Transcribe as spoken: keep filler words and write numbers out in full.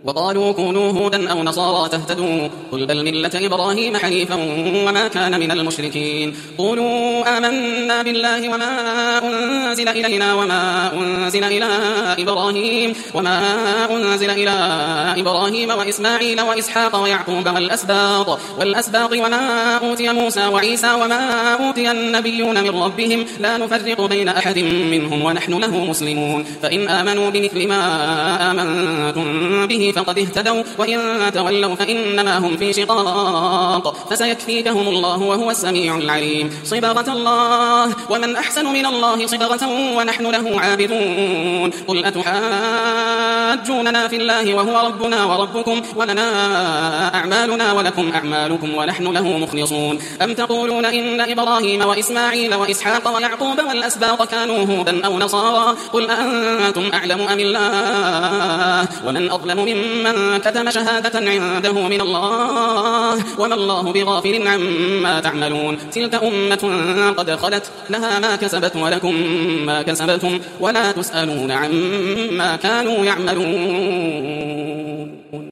وقالوا كونوا هودا أو نصارى تهتدوا قل بل ملة إبراهيم حنيفا وما كان من المشركين قولوا آمنا بالله وما أنزل إلينا وما أنزل إلى إبراهيم وما أنزل إلى إبراهيم وإسماعيل وإسحاق ويعقوب والأسباط والأسباط وما أوتي موسى وعيسى وما أوتي النبيون من ربهم لا نفرق بين أحد منهم ونحن له مسلمون فإن آمنوا بمثل ما آمنتم به فقد اهتدوا وإن تولوا فإنما هم في شقاق فسيكفيكهم الله وهو السميع العليم صبغة الله ومن أحسن من الله صبغة ونحن له عابدون قل أتحاجوننا في الله وهو ربنا وربكم ولنا أعمالنا ولكم أعمالكم ونحن له مخلصون أم تقولون إن إبراهيم وإسماعيل وإسحاق ويعقوب والأسباط كانوا هودا أو نصارى قل أنتم أعلم أم الله ومن أظلم ممن كتم شهادة عنده من الله وما الله بغافل عما تعملون تلك أمة قد خلت لها ما كسبت ولكم ما كسبتم ولا تسألون عما كانوا يعملون.